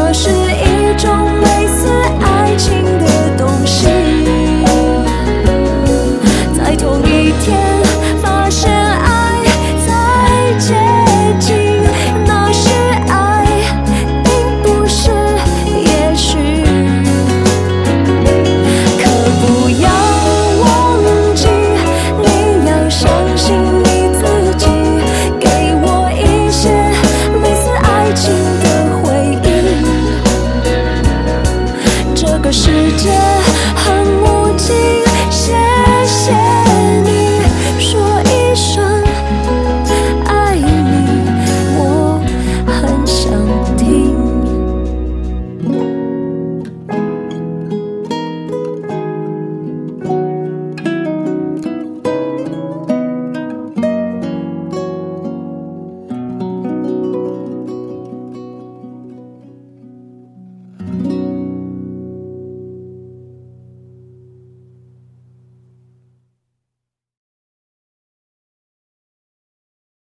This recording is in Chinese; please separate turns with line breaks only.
那是一种类似爱情的东西。在同一天发现爱在接近，那是爱，并不是也许。可不要忘记，你要相信你自己，给我一些类似爱情的回忆。这个世界